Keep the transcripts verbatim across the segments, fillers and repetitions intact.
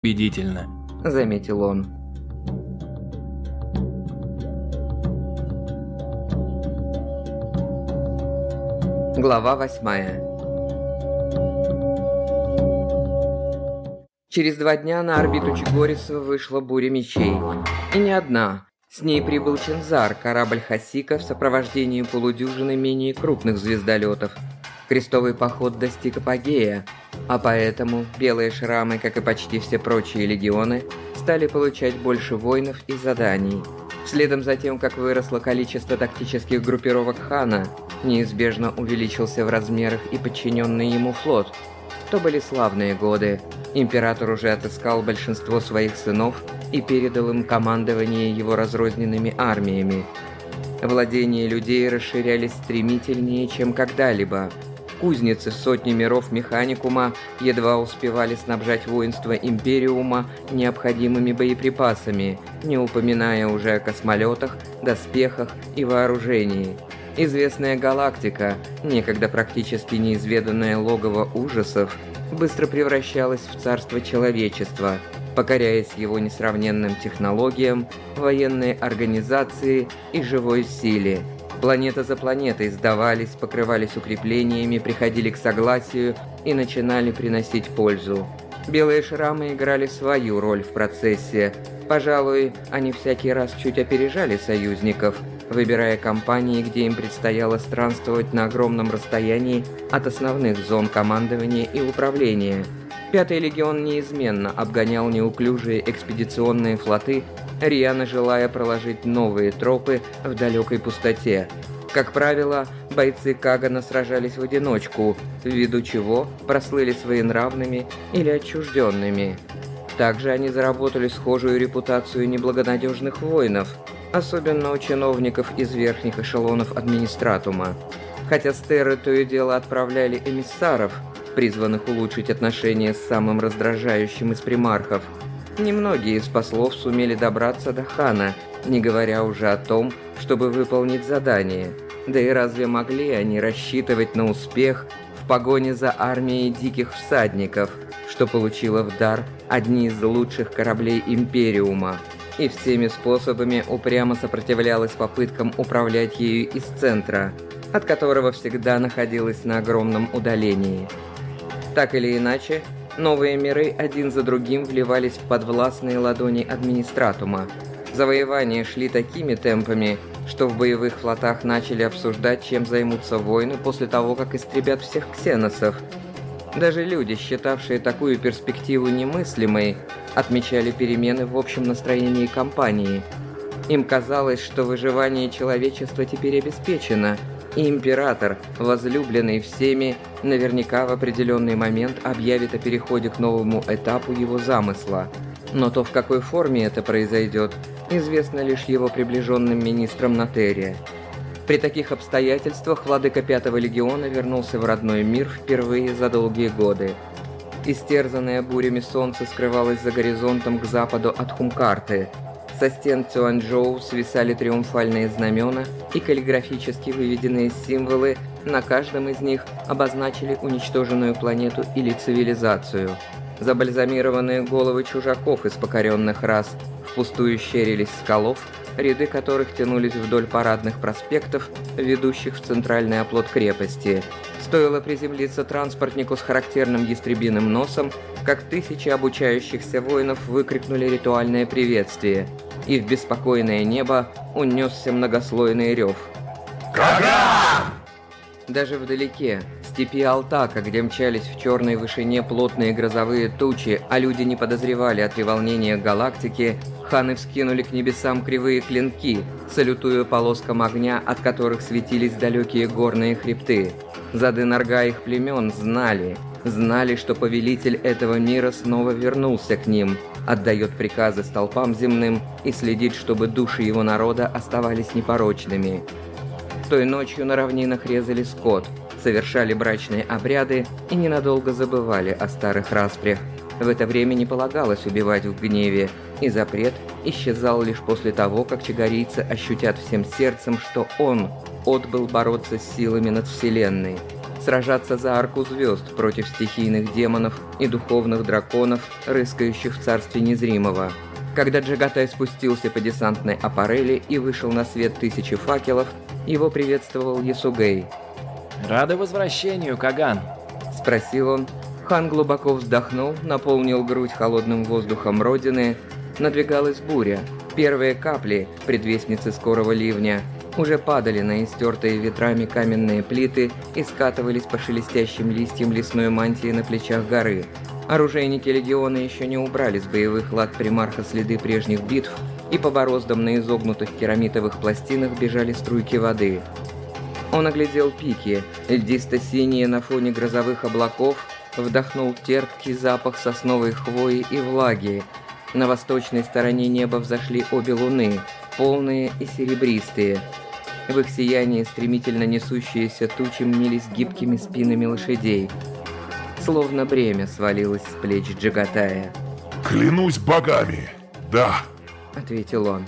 убедительно», — заметил он. Глава восьмая. Через два дня на орбиту Чигориса вышла буря мечей. И не одна. С ней прибыл Чинзар, корабль Хасика в сопровождении полудюжины менее крупных звездолетов. Крестовый поход достиг апогея, а поэтому белые шрамы, как и почти все прочие легионы, стали получать больше воинов и заданий. Следом за тем, как выросло количество тактических группировок Хана, неизбежно увеличился в размерах и подчиненный ему флот. То были славные годы. Император уже отыскал большинство своих сынов и передал им командование его разрозненными армиями. Владения людей расширялись стремительнее, чем когда-либо. Кузницы сотни миров механикума едва успевали снабжать воинство Империума необходимыми боеприпасами, не упоминая уже о космолетах, доспехах и вооружении. Известная галактика, некогда практически неизведанное логово ужасов, быстро превращалась в царство человечества, покоряясь его несравненным технологиям, военной организации и живой силе. Планета за планетой сдавались, покрывались укреплениями, приходили к согласию и начинали приносить пользу. Белые шрамы играли свою роль в процессе. Пожалуй, они всякий раз чуть опережали союзников, выбирая компании, где им предстояло странствовать на огромном расстоянии от основных зон командования и управления. Пятый легион неизменно обгонял неуклюжие экспедиционные флоты, рьяно желая проложить новые тропы в далекой пустоте. Как правило, бойцы Кагана сражались в одиночку, ввиду чего прослыли своенравными или отчужденными. Также они заработали схожую репутацию неблагонадежных воинов, особенно у чиновников из верхних эшелонов администратума. Хотя стеры то и дело отправляли эмиссаров, призванных улучшить отношения с самым раздражающим из примархов, немногие из послов сумели добраться до Хана, не говоря уже о том, чтобы выполнить задание. Да и разве могли они рассчитывать на успех в погоне за армией диких всадников, что получила в дар одни из лучших кораблей Империума, и всеми способами упрямо сопротивлялась попыткам управлять ею из центра, от которого всегда находилась на огромном удалении. Так или иначе, новые миры один за другим вливались в подвластные ладони администратума. Завоевания шли такими темпами, что в боевых флотах начали обсуждать, чем займутся воины после того, как истребят всех ксеносов. Даже люди, считавшие такую перспективу немыслимой, отмечали перемены в общем настроении компании. Им казалось, что выживание человечества теперь обеспечено, и император, возлюбленный всеми, наверняка в определенный момент объявит о переходе к новому этапу его замысла. Но то, в какой форме это произойдет, известно лишь его приближенным министрам на Терре. При таких обстоятельствах владыка Пятого легиона вернулся в родной мир впервые за долгие годы. Истерзанное бурями солнце скрывалось за горизонтом к западу от Хумкарты. Со стен Цюаньчжоу свисали триумфальные знамена, и каллиграфически выведенные символы на каждом из них обозначили уничтоженную планету или цивилизацию. Забальзамированные головы чужаков из покоренных рас впустую щерились скалов, ряды которых тянулись вдоль парадных проспектов, ведущих в центральный оплот крепости. Стоило приземлиться транспортнику с характерным ястребиным носом, как тысячи обучающихся воинов выкрикнули ритуальное приветствие, и в беспокойное небо унесся многослойный рев. Каган! Даже вдалеке, в степи Алтака, где мчались в черной вышине плотные грозовые тучи, а люди не подозревали о треволнениях галактики, ханы вскинули к небесам кривые клинки, салютуя полоскам огня, от которых светились далекие горные хребты. Зады Нарга их племен знали, знали, что повелитель этого мира снова вернулся к ним, отдает приказы столпам земным и следит, чтобы души его народа оставались непорочными. Той ночью на равнинах резали скот, совершали брачные обряды и ненадолго забывали о старых распрях. В это время не полагалось убивать в гневе, и запрет исчезал лишь после того, как чагарийцы ощутят всем сердцем, что он отбыл бороться с силами над Вселенной. сражаться за арку звезд против стихийных демонов и духовных драконов, рыскающих в царстве незримого. Когда Джагатай спустился по десантной аппарели и вышел на свет тысячи факелов, его приветствовал Ясугей. «Рады возвращению, Каган!» — спросил он. Хан глубоко вздохнул, наполнил грудь холодным воздухом родины. Надвигалась буря. Первые капли, предвестницы скорого ливня, уже падали на истертые ветрами каменные плиты и скатывались по шелестящим листьям лесной мантии на плечах горы. Оружейники легиона еще не убрали с боевых лад примарха следы прежних битв, и по бороздам на изогнутых керамитовых пластинах бежали струйки воды. Он оглядел пики, льдисто-синие на фоне грозовых облаков, вдохнул терпкий запах сосновой хвои и влаги. На восточной стороне неба взошли обе луны, полные и серебристые. В их сиянии стремительно несущиеся тучи мнились гибкими спинами лошадей. Словно бремя свалилось с плеч Джагатая. «Клянусь богами, да!» — ответил он.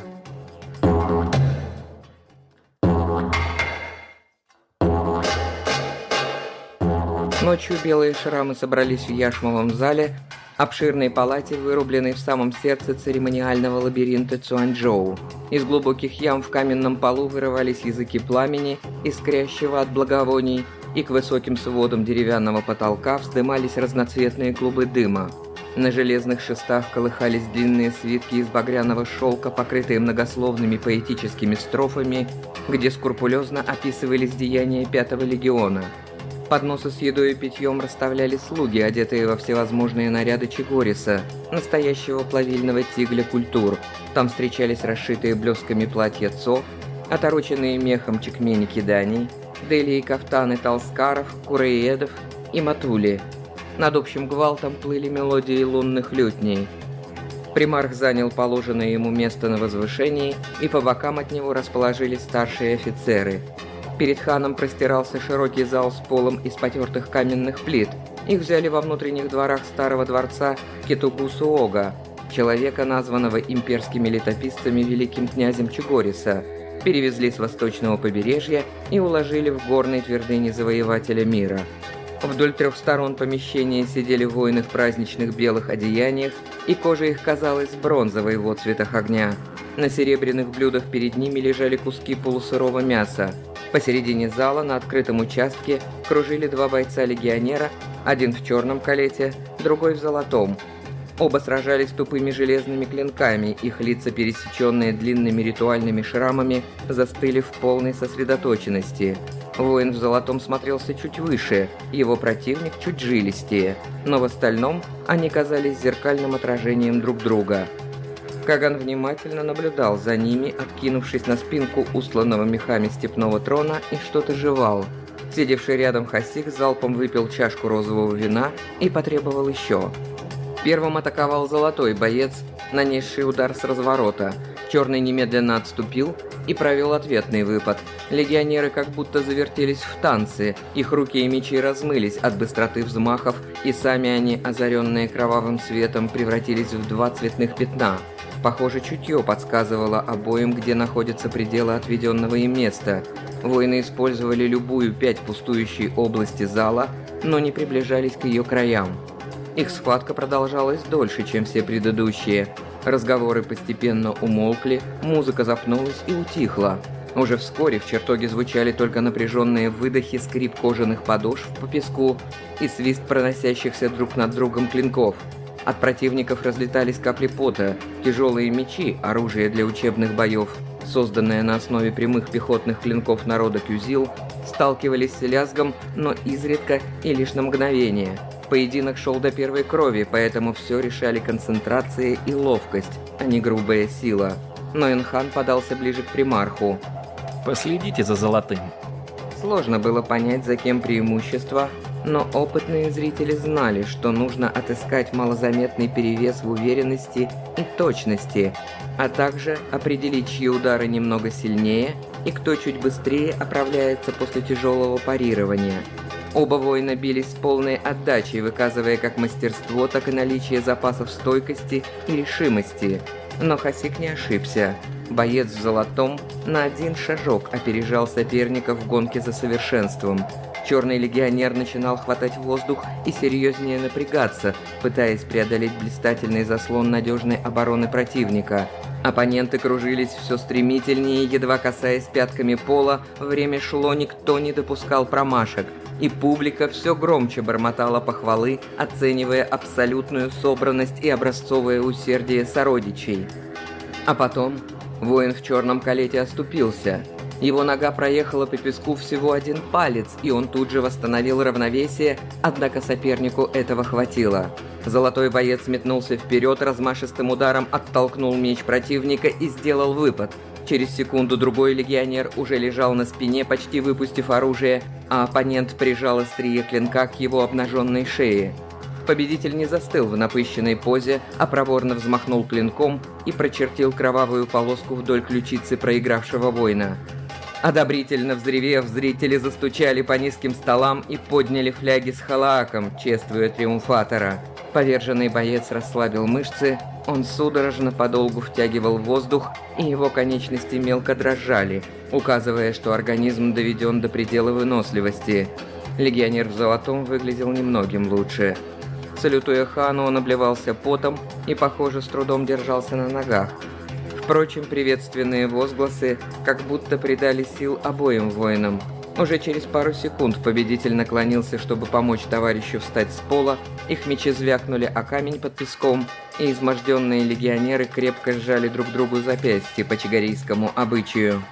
Ночью белые шрамы собрались в яшмовом зале, обширной палате, вырубленной в самом сердце церемониального лабиринта Цюаньчжоу. Из глубоких ям в каменном полу вырывались языки пламени, искрящего от благовоний, и к высоким сводам деревянного потолка вздымались разноцветные клубы дыма. На железных шестах колыхались длинные свитки из багряного шелка, покрытые многословными поэтическими строфами, где скрупулезно описывались деяния Пятого легиона. Подносы с едой и питьем расставляли слуги, одетые во всевозможные наряды Чигориса, настоящего плавильного тигля культур. Там встречались расшитые блесками платья Цо, отороченные мехом чекмени киданий, дели и кафтаны талскаров, куреедов и матули. Над общим гвалтом плыли мелодии лунных лютней. Примарх занял положенное ему место на возвышении, и по бокам от него расположились старшие офицеры. Перед ханом простирался широкий зал с полом из потертых каменных плит. Их взяли во внутренних дворах старого дворца Кетугу-Суога, человека, названного имперскими летописцами великим князем Чигориса, перевезли с восточного побережья и уложили в горной твердыне завоевателя мира. Вдоль трех сторон помещения сидели воины в праздничных белых одеяниях, и кожа их казалась бронзовой в отцветах огня. На серебряных блюдах перед ними лежали куски полусырого мяса. Посередине зала на открытом участке кружили два бойца-легионера, один в черном калете, другой в золотом. Оба сражались тупыми железными клинками, их лица, пересеченные длинными ритуальными шрамами, застыли в полной сосредоточенности. Воин в золотом смотрелся чуть выше, его противник чуть жилистее, но в остальном они казались зеркальным отражением друг друга. Каган внимательно наблюдал за ними, откинувшись на спинку устланного мехами степного трона, и что-то жевал. Сидевший рядом Хасик залпом выпил чашку розового вина и потребовал еще. Первым атаковал золотой боец, нанесший удар с разворота. Черный немедленно отступил и провел ответный выпад. Легионеры как будто завертелись в танце, их руки и мечи размылись от быстроты взмахов, и сами они, озаренные кровавым светом, превратились в два цветных пятна. Похоже, чутье подсказывало обоим, где находятся пределы отведенного им места. Воины использовали любую пять пустующей области зала, но не приближались к ее краям. Их схватка продолжалась дольше, чем все предыдущие. Разговоры постепенно умолкли, музыка запнулась и утихла. Уже вскоре в чертоге звучали только напряженные выдохи, скрип кожаных подошв по песку и свист проносящихся друг над другом клинков. От противников разлетались капли пота, тяжелые мечи, оружие для учебных боев, созданное на основе прямых пехотных клинков народа Кюзил, сталкивались с лязгом, но изредка и лишь на мгновение. Поединок шел до первой крови, поэтому все решали концентрация и ловкость, а не грубая сила. Но Энхан подался ближе к примарху. «Последите за золотым». Сложно было понять, за кем преимущество, но опытные зрители знали, что нужно отыскать малозаметный перевес в уверенности и точности, а также определить, чьи удары немного сильнее и кто чуть быстрее оправляется после тяжелого парирования. Оба воина бились с полной отдачей, выказывая как мастерство, так и наличие запасов стойкости и решимости. Но Хасик не ошибся. Боец в золотом на один шажок опережал соперника в гонке за совершенством. Черный легионер начинал хватать воздух и серьезнее напрягаться, пытаясь преодолеть блистательный заслон надежной обороны противника. Оппоненты кружились все стремительнее, едва касаясь пятками пола, время шло, никто не допускал промашек, и публика все громче бормотала похвалы, оценивая абсолютную собранность и образцовое усердие сородичей. А потом воин в черном калете оступился. Его нога проехала по песку всего один палец, и он тут же восстановил равновесие, однако сопернику этого хватило. Золотой боец метнулся вперед, размашистым ударом оттолкнул меч противника и сделал выпад. Через секунду другой легионер уже лежал на спине, почти выпустив оружие, а оппонент прижал острие клинка к его обнаженной шее. Победитель не застыл в напыщенной позе, а проворно взмахнул клинком и прочертил кровавую полоску вдоль ключицы проигравшего воина. Одобрительно взревев, зрители застучали по низким столам и подняли фляги с халааком, чествуя триумфатора. Поверженный боец расслабил мышцы, он судорожно подолгу втягивал воздух, и его конечности мелко дрожали, указывая, что организм доведен до предела выносливости. Легионер в золотом выглядел немногим лучше. Салютуя хану, он обливался потом и, похоже, с трудом держался на ногах. Впрочем, приветственные возгласы как будто придали сил обоим воинам. Уже через пару секунд победитель наклонился, чтобы помочь товарищу встать с пола, их мечи звякнули о камень под песком, и изможденные легионеры крепко сжали друг другу запястья по чигарийскому обычаю.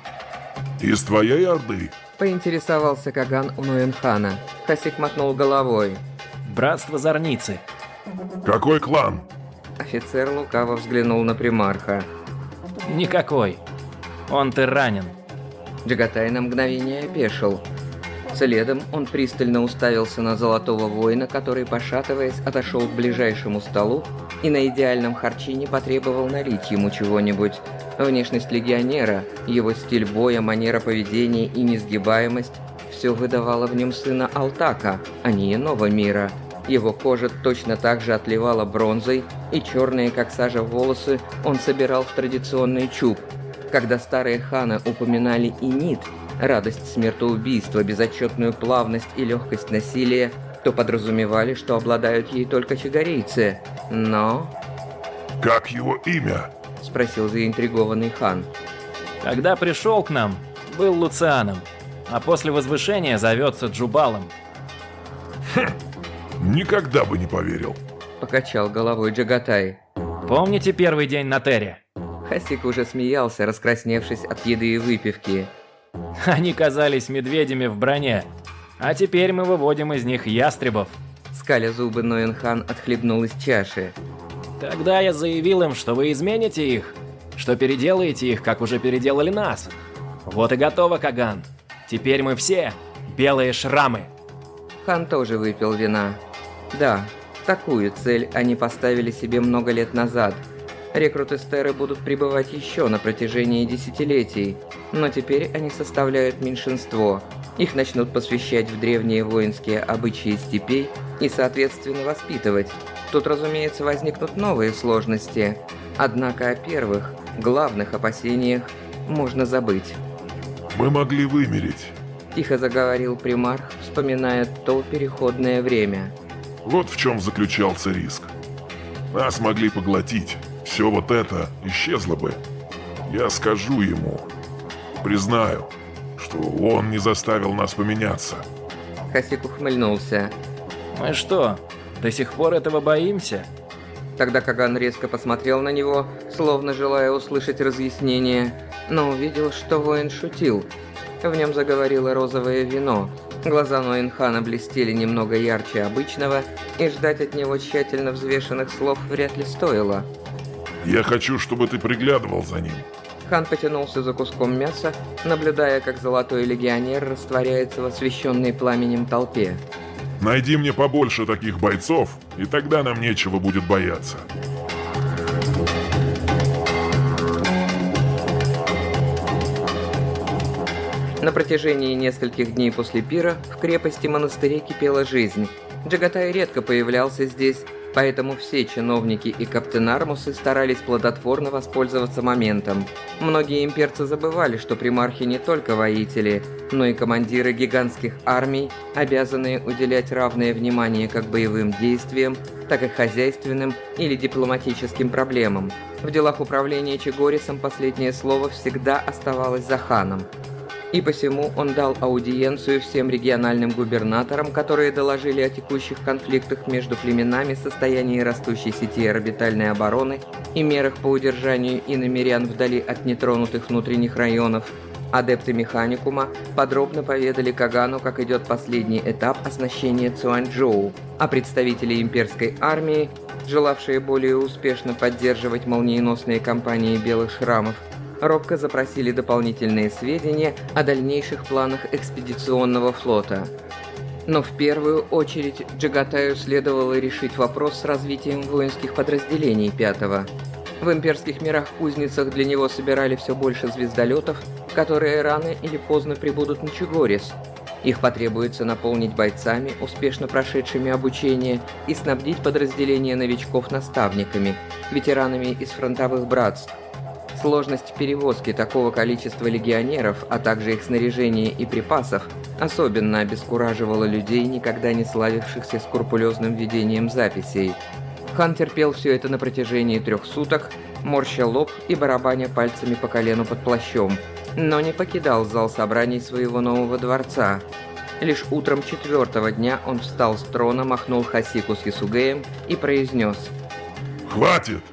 «Из твоей орды?» — поинтересовался Каган у Ноенхана. Хасик мотнул головой. Братство Зорницы. «Какой клан?» Офицер лукаво взглянул на примарха. Никакой. Он-то ранен. Джагатай на мгновение опешил. Следом он пристально уставился на золотого воина, который, пошатываясь, отошел к ближайшему столу и на идеальном харчине потребовал налить ему чего-нибудь. Внешность легионера, его стиль боя, манера поведения и несгибаемость – все выдавало в нем сына Алтака, а не иного мира. Его кожа точно так же отливала бронзой, и черные, как сажа, волосы он собирал в традиционный чуб. Когда старые ханы упоминали инит, радость смертоубийства, безотчетную плавность и легкость насилия, то подразумевали, что обладают ей только чигарийцы. Но... «Как его имя?» — спросил заинтригованный хан. Когда пришел к нам, был Луцианом, а после возвышения зовется Джубалом. Хм, никогда бы не поверил. Покачал головой Джагатай. Помните первый день на Терре? Хасик уже смеялся, раскрасневшись от еды и выпивки. Они казались медведями в броне, а теперь мы выводим из них ястребов. Скаля зубы, Ноенхан отхлебнул из чаши. Тогда я заявил им, что вы измените их, что переделаете их, как уже переделали нас. Вот и готово, Каган. Теперь мы все белые шрамы. Хан тоже выпил вина. Да, такую цель они поставили себе много лет назад. Рекруты Стеры будут пребывать еще на протяжении десятилетий, но теперь они составляют меньшинство. Их начнут посвящать в древние воинские обычаи степей и, соответственно, воспитывать. Тут, разумеется, возникнут новые сложности. Однако о первых, главных опасениях можно забыть. «Мы могли вымереть», — тихо заговорил примарх, вспоминая то переходное время. «Вот в чем заключался риск. Нас могли поглотить. Все вот это исчезло бы. Я скажу ему, признаю, что он не заставил нас поменяться». Хасик ухмыльнулся. Мы что, до сих пор этого боимся? Тогда Каган резко посмотрел на него, словно желая услышать разъяснение, но увидел, что воин шутил. В нем заговорило розовое вино. Глаза Ноенхана блестели немного ярче обычного, и ждать от него тщательно взвешенных слов вряд ли стоило. «Я хочу, чтобы ты приглядывал за ним». Хан потянулся за куском мяса, наблюдая, как золотой легионер растворяется в освещенной пламенем толпе. «Найди мне побольше таких бойцов, и тогда нам нечего будет бояться». На протяжении нескольких дней после пира в крепости монастыря кипела жизнь. Джагатай редко появлялся здесь, Поэтому все чиновники и каптенармусы старались плодотворно воспользоваться моментом. Многие имперцы забывали, что примархи не только воители, но и командиры гигантских армий, обязанные уделять равное внимание как боевым действиям, так и хозяйственным или дипломатическим проблемам. В делах управления Чигорисом последнее слово всегда оставалось за ханом. И посему он дал аудиенцию всем региональным губернаторам, которые доложили о текущих конфликтах между племенами, состоянии растущей сети орбитальной обороны и мерах по удержанию иномерян вдали от нетронутых внутренних районов. Адепты Механикума подробно поведали Кагану, как идет последний этап оснащения Цюаньчжоу, а представители имперской армии, желавшие более успешно поддерживать молниеносные кампании Белых Шрамов, робко запросили дополнительные сведения о дальнейших планах экспедиционного флота. Но в первую очередь Джагатаю следовало решить вопрос с развитием воинских подразделений пятого. В имперских мирах-кузницах для него собирали все больше звездолетов, которые рано или поздно прибудут на Чигорис. Их потребуется наполнить бойцами, успешно прошедшими обучение, и снабдить подразделения новичков-наставниками, ветеранами из фронтовых братств. Сложность перевозки такого количества легионеров, а также их снаряжения и припасов, особенно обескураживала людей, никогда не славившихся скрупулезным ведением записей. Хан терпел все это на протяжении трех суток, морща лоб и барабаня пальцами по колену под плащом, но не покидал зал собраний своего нового дворца. Лишь утром четвертого дня он встал с трона, махнул Хасику с Ясугеем и произнес: «Хватит!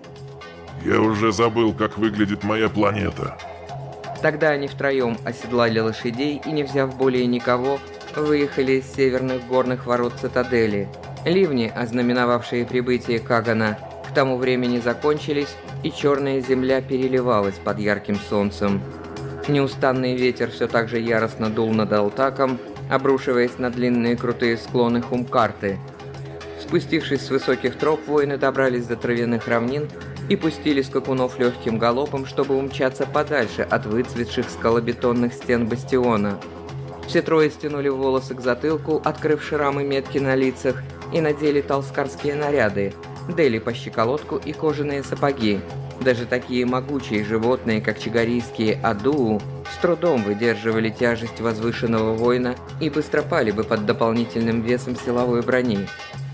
Я уже забыл, как выглядит моя планета». Тогда они втроем оседлали лошадей и, не взяв более никого, выехали из северных горных ворот цитадели. Ливни, ознаменовавшие прибытие Кагана, к тому времени закончились, и черная земля переливалась под ярким солнцем. Неустанный ветер все так же яростно дул над Алтаком, обрушиваясь на длинные крутые склоны Хумкарты. Спустившись с высоких троп, воины добрались до травяных равнин и пустили скакунов легким галопом, чтобы умчаться подальше от выцветших скалобетонных стен бастиона. Все трое стянули волосы к затылку, открыв шрамы метки на лицах, и надели талскарские наряды, дели по щиколотку и кожаные сапоги. Даже такие могучие животные, как чигарийские адуу, с трудом выдерживали тяжесть возвышенного воина и быстро пали бы под дополнительным весом силовой брони.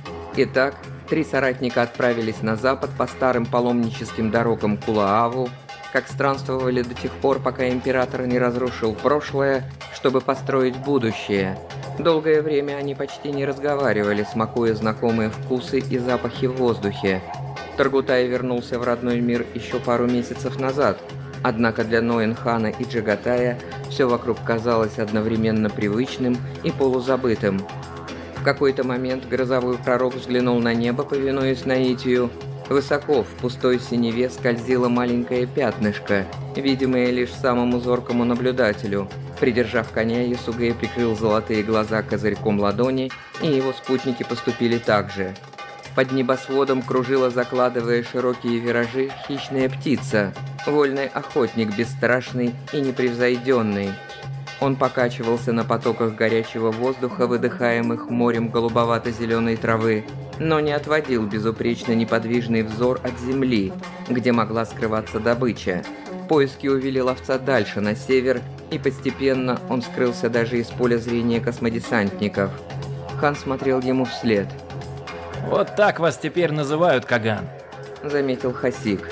Итак, три соратника отправились на запад по старым паломническим дорогам Кулааву, как странствовали до тех пор, пока император не разрушил прошлое, чтобы построить будущее. Долгое время они почти не разговаривали, смакуя знакомые вкусы и запахи в воздухе. Таргутай вернулся в родной мир еще пару месяцев назад, однако для Ноэн-хана и Джагатая все вокруг казалось одновременно привычным и полузабытым. В какой-то момент грозовой пророк взглянул на небо, повинуясь наитию. Высоко, в пустой синеве, скользило маленькое пятнышко, видимое лишь самому зоркому наблюдателю. Придержав коня, Ясугей прикрыл золотые глаза козырьком ладони, и его спутники поступили так же. Под небосводом кружила, закладывая широкие виражи, хищная птица, вольный охотник, бесстрашный и непревзойденный. Он покачивался на потоках горячего воздуха, выдыхаемых морем голубовато-зеленой травы, но не отводил безупречно неподвижный взор от земли, где могла скрываться добыча. Поиски увели ловца дальше, на север, и постепенно он скрылся даже из поля зрения космодесантников. Хан смотрел ему вслед. «Вот так вас теперь называют, Каган», — заметил Хасик.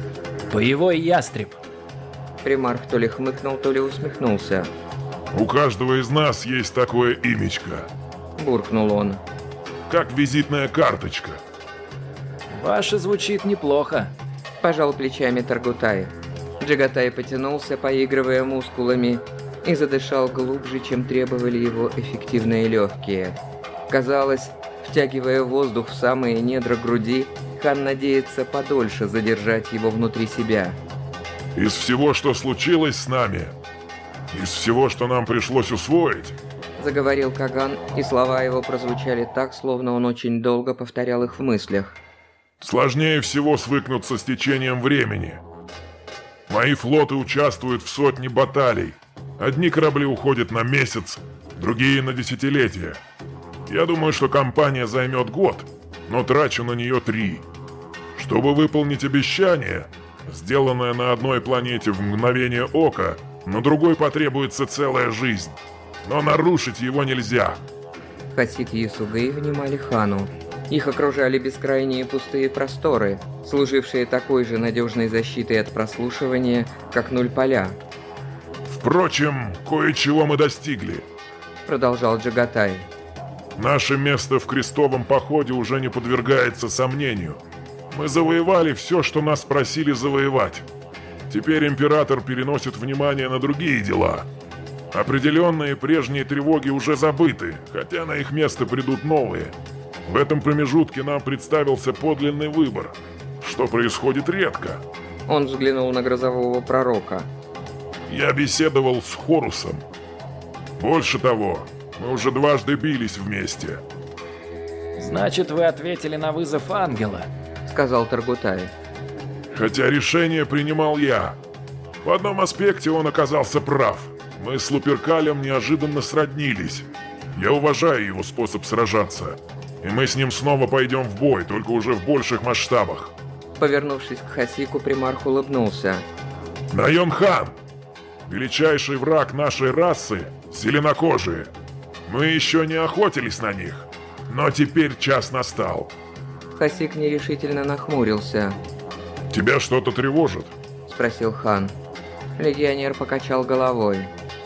«Боевой ястреб». Примарх то ли хмыкнул, то ли усмехнулся. «У каждого из нас есть такое имечко», — буркнул он. «Как визитная карточка». «Ваше звучит неплохо», — пожал плечами Таргутай. Джагатай потянулся, поигрывая мускулами, и задышал глубже, чем требовали его эффективные легкие. Казалось, втягивая воздух в самые недра груди, хан надеется подольше задержать его внутри себя. «Из всего, что случилось с нами, из всего, что нам пришлось усвоить», — заговорил Каган, и слова его прозвучали так, словно он очень долго повторял их в мыслях. «сложнее всего свыкнуться с течением времени. Мои флоты участвуют в сотне баталий. Одни корабли уходят на месяц, другие на десятилетия. Я думаю, что кампания займет год, но трачу на нее три. Чтобы выполнить обещание, сделанное на одной планете в мгновение ока, на другой потребуется целая жизнь. Но нарушить его нельзя. Хасик и Ясугей внимали хану. Их окружали бескрайние пустые просторы, служившие такой же надежной защитой от прослушивания, как нуль поля. Впрочем, кое-чего мы достигли, продолжал Джагатай. Наше место в крестовом походе уже не подвергается сомнению. Мы завоевали все, что нас просили завоевать. Теперь император переносит внимание на другие дела. Определенные прежние тревоги уже забыты, хотя на их место придут новые. В этом промежутке нам представился подлинный выбор, что происходит редко. Он взглянул на грозового пророка. Я беседовал с Хорусом. Больше того, мы уже дважды бились вместе. Значит, вы ответили на вызов ангела, сказал Таргутай. Хотя решение принимал я. В одном аспекте он оказался прав. Мы с Луперкалем неожиданно сроднились. Я уважаю его способ сражаться. И мы с ним снова пойдем в бой, только уже в больших масштабах. Повернувшись к Хасику, примарх улыбнулся. Найон Хан! Величайший враг нашей расы – зеленокожие. Мы еще не охотились на них, но теперь час настал. Хасик нерешительно нахмурился. «Тебя что-то тревожит?» – спросил хан. Легионер покачал головой.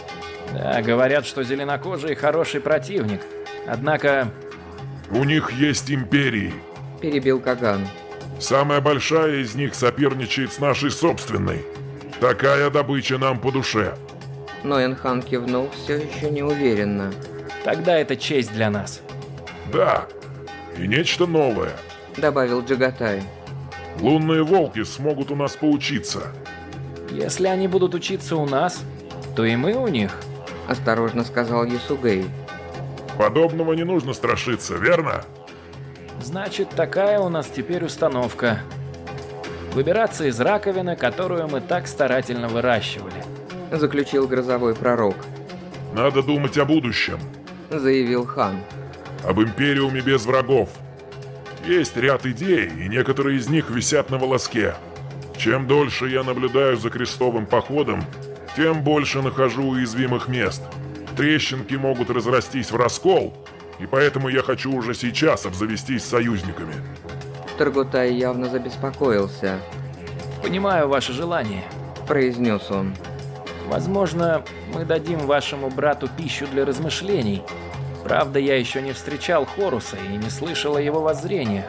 Да, говорят, что зеленокожий хороший противник. Однако... У них есть империи, перебил Каган. Самая большая из них соперничает с нашей собственной. Такая добыча нам по душе. Но Энхан кивнул все еще неуверенно. Тогда это честь для нас. Да, и нечто новое, добавил Джагатай. Лунные волки смогут у нас поучиться. Если они будут учиться у нас, то и мы у них, осторожно сказал Ясугей. Подобного не нужно страшиться, верно? Значит, такая у нас теперь установка. Выбираться из раковины, которую мы так старательно выращивали. Заключил грозовой пророк. Надо думать о будущем, заявил хан. Об империуме без врагов. Есть ряд идей, и некоторые из них висят на волоске. Чем дольше я наблюдаю за крестовым походом, тем больше нахожу уязвимых мест. Трещинки могут разрастись в раскол, и поэтому я хочу уже сейчас обзавестись союзниками. Таргутай явно забеспокоился. «Понимаю ваше желание», – произнес он. «Возможно, мы дадим вашему брату пищу для размышлений. Правда, я еще не встречал Хоруса и не слышал о его воззрениях».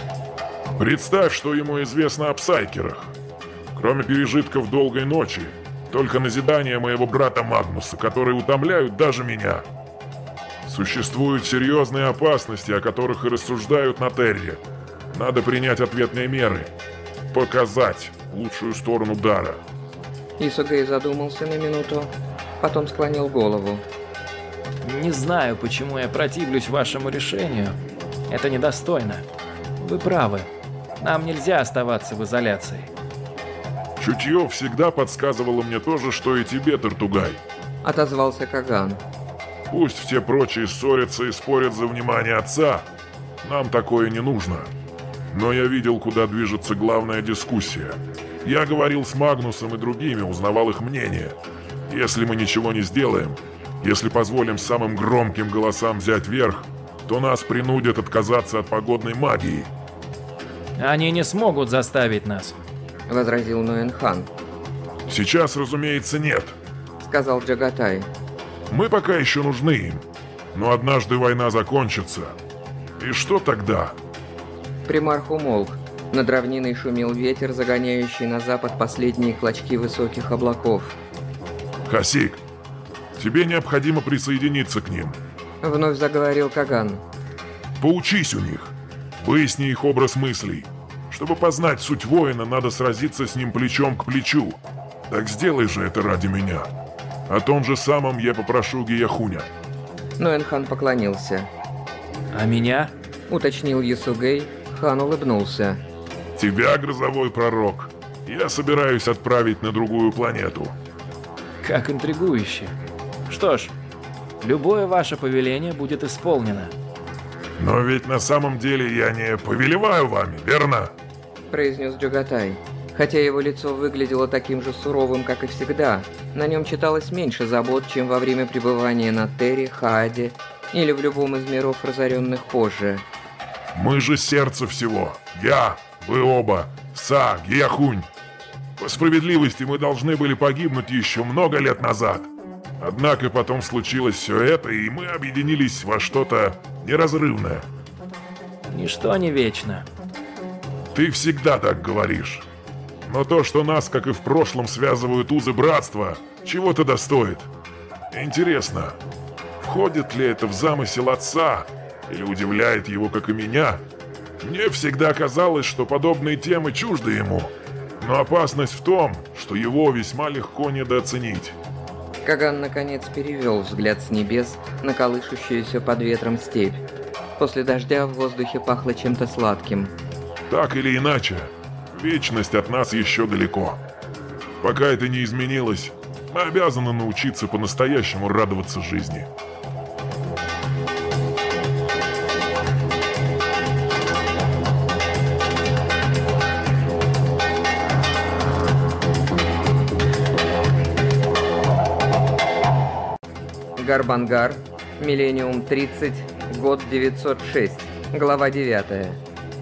Представь, что ему известно о псайкерах. Кроме пережитков долгой ночи, только назидания моего брата Магнуса, которые утомляют даже меня. Существуют серьезные опасности, о которых и рассуждают на Терре. Надо принять ответные меры. Показать лучшую сторону дара. Ясугей задумался на минуту, потом склонил голову. Не знаю, почему я противлюсь вашему решению. Это недостойно. Вы правы. Нам нельзя оставаться в изоляции. Чутье всегда подсказывало мне то же, что и тебе, Тартугай. Отозвался Каган. Пусть все прочие ссорятся и спорят за внимание отца. Нам такое не нужно. Но я видел, куда движется главная дискуссия. Я говорил с Магнусом и другими, узнавал их мнение. Если мы ничего не сделаем, если позволим самым громким голосам взять верх, то нас принудят отказаться от погодной магии. Они не смогут заставить нас, возразил Ноэнхан. Сейчас, разумеется, нет, сказал Джагатай. Мы пока еще нужны им, но однажды война закончится. И что тогда? Примарх умолк. Над равниной шумел ветер, загоняющий на запад последние клочки высоких облаков. Хасик, тебе необходимо присоединиться к ним. Вновь заговорил Каган. Поучись у них, выясни их образ мыслей. Чтобы познать суть воина, надо сразиться с ним плечом к плечу. Так сделай же это ради меня. О том же самом я попрошу Гияхуня. Ноэнхан поклонился. А меня? Уточнил Ясугей. Хан улыбнулся. Тебя, грозовой пророк, я собираюсь отправить на другую планету. Как интригующе. Что ж, любое ваше повеление будет исполнено. Но ведь на самом деле я не повелеваю вами, верно? Произнес Джагатай. Хотя его лицо выглядело таким же суровым, как и всегда, на нем читалось меньше забот, чем во время пребывания на Терре, Хааде или в любом из миров, разоренных позже. Мы же сердце всего. Я, вы оба, Са, Гияхунь. По справедливости мы должны были погибнуть еще много лет назад. Однако потом случилось все это, и мы объединились во что-то неразрывное. Ничто не вечно. Ты всегда так говоришь. Но то, что нас, как и в прошлом, связывают узы братства, чего-то достоит. Интересно, входит ли это в замысел отца, или удивляет его, как и меня? Мне всегда казалось, что подобные темы чужды ему. Но опасность в том, что его весьма легко недооценить. Каган наконец перевел взгляд с небес на колышущуюся под ветром степь. После дождя в воздухе пахло чем-то сладким. Так или иначе, вечность от нас еще далеко. Пока это не изменилось, мы обязаны научиться по-настоящему радоваться жизни. Гарбангар, Миллениум тридцать, год девятьсот шесть, глава девятая.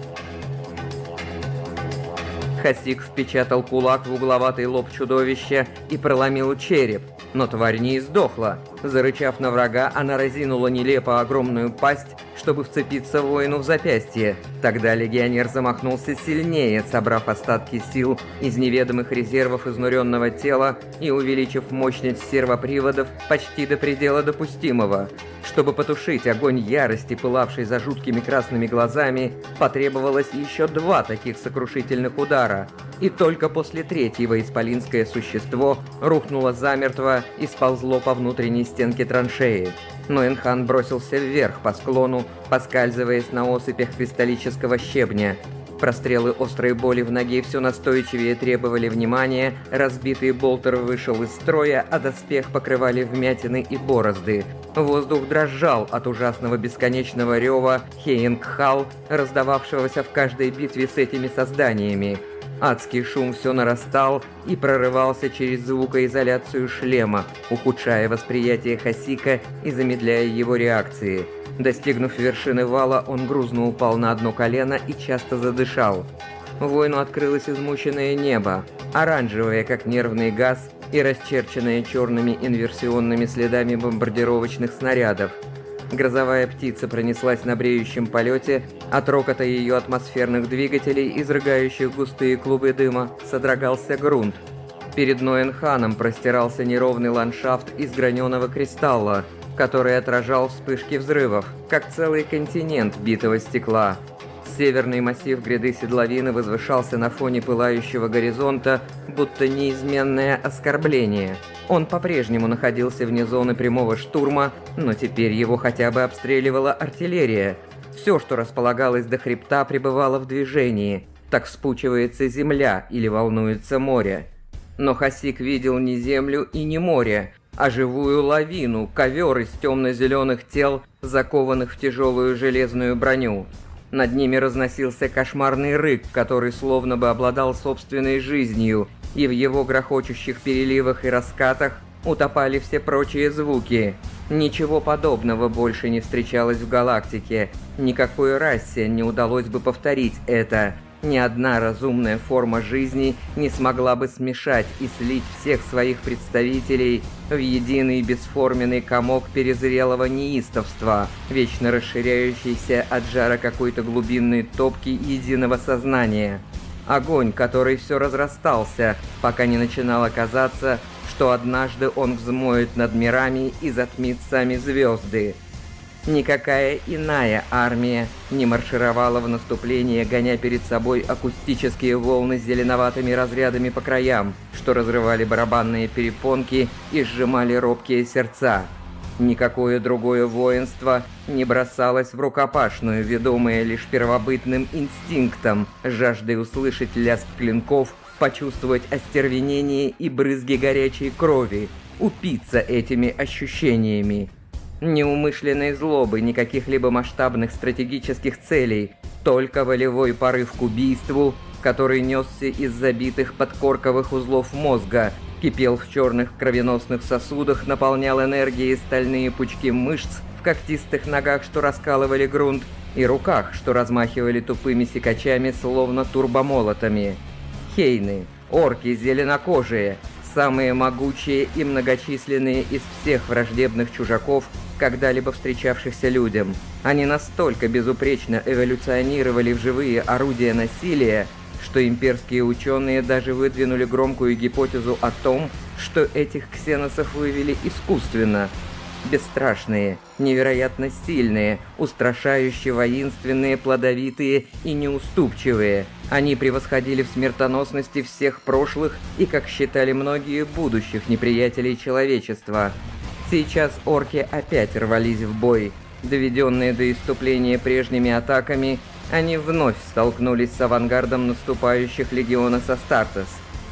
Хасик впечатал кулак в угловатый лоб чудовища и проломил череп, но тварь не издохла. Зарычав на врага, она разинула нелепо огромную пасть, чтобы вцепиться воину в запястье. Тогда легионер замахнулся сильнее, собрав остатки сил из неведомых резервов изнуренного тела и увеличив мощность сервоприводов почти до предела допустимого. Чтобы потушить огонь ярости, пылавший за жуткими красными глазами, потребовалось еще два таких сокрушительных удара. И только после третьего исполинское существо рухнуло замертво и сползло по внутренней стенке траншеи. Но Энхан бросился вверх по склону, поскальзываясь на осыпях кристаллического щебня. Прострелы острой боли в ноге все настойчивее требовали внимания, разбитый болтер вышел из строя, а доспех покрывали вмятины и борозды. Воздух дрожал от ужасного бесконечного рева Хейнгхал, раздававшегося в каждой битве с этими созданиями. Адский шум все нарастал и прорывался через звукоизоляцию шлема, ухудшая восприятие Хасика и замедляя его реакции. Достигнув вершины вала, он грузно упал на одно колено и часто задышал. Воину открылось измученное небо, оранжевое, как нервный газ, и расчерченное черными инверсионными следами бомбардировочных снарядов. Грозовая птица пронеслась на бреющем полете, от рокота ее атмосферных двигателей, изрыгающих густые клубы дыма, содрогался грунт. Перед Ноенханом простирался неровный ландшафт из граненого кристалла, который отражал вспышки взрывов, как целый континент битого стекла. Северный массив гряды седловины возвышался на фоне пылающего горизонта, будто неизменное оскорбление. Он по-прежнему находился вне зоны прямого штурма, но теперь его хотя бы обстреливала артиллерия. Все, что располагалось до хребта, пребывало в движении. Так вспучивается земля или волнуется море. Но Хасик видел не землю и не море, а живую лавину, ковер из темно-зеленых тел, закованных в тяжелую железную броню. Над ними разносился кошмарный рык, который словно бы обладал собственной жизнью, и в его грохочущих переливах и раскатах утопали все прочие звуки. Ничего подобного больше не встречалось в галактике. Никакой расе не удалось бы повторить это. Ни одна разумная форма жизни не смогла бы смешать и слить всех своих представителей в единый бесформенный комок перезрелого неистовства, вечно расширяющийся от жара какой-то глубинной топки единого сознания. Огонь, который все разрастался, пока не начинало казаться, что однажды он взмоет над мирами и затмит сами звезды. Никакая иная армия не маршировала в наступление, гоня перед собой акустические волны с зеленоватыми разрядами по краям, что разрывали барабанные перепонки и сжимали робкие сердца. Никакое другое воинство не бросалось в рукопашную, ведомое лишь первобытным инстинктом, жаждой услышать лязг клинков, почувствовать остервенение и брызги горячей крови, упиться этими ощущениями. Ни умышленной злобы, ни каких-либо масштабных стратегических целей, только волевой порыв к убийству, который несся из забитых подкорковых узлов мозга, кипел в черных кровеносных сосудах, наполнял энергией стальные пучки мышц в когтистых ногах, что раскалывали грунт, и руках, что размахивали тупыми секачами, словно турбомолотами. Хейны, орки зеленокожие, самые могучие и многочисленные из всех враждебных чужаков, когда-либо встречавшихся людям. Они настолько безупречно эволюционировали в живые орудия насилия, что имперские ученые даже выдвинули громкую гипотезу о том, что этих ксеносов вывели искусственно. Бесстрашные, невероятно сильные, устрашающе воинственные, плодовитые и неуступчивые. Они превосходили в смертоносности всех прошлых и, как считали многие, будущих неприятелей человечества. Сейчас орки опять рвались в бой. Доведенные до исступления прежними атаками, они вновь столкнулись с авангардом наступающих легионов Астартес.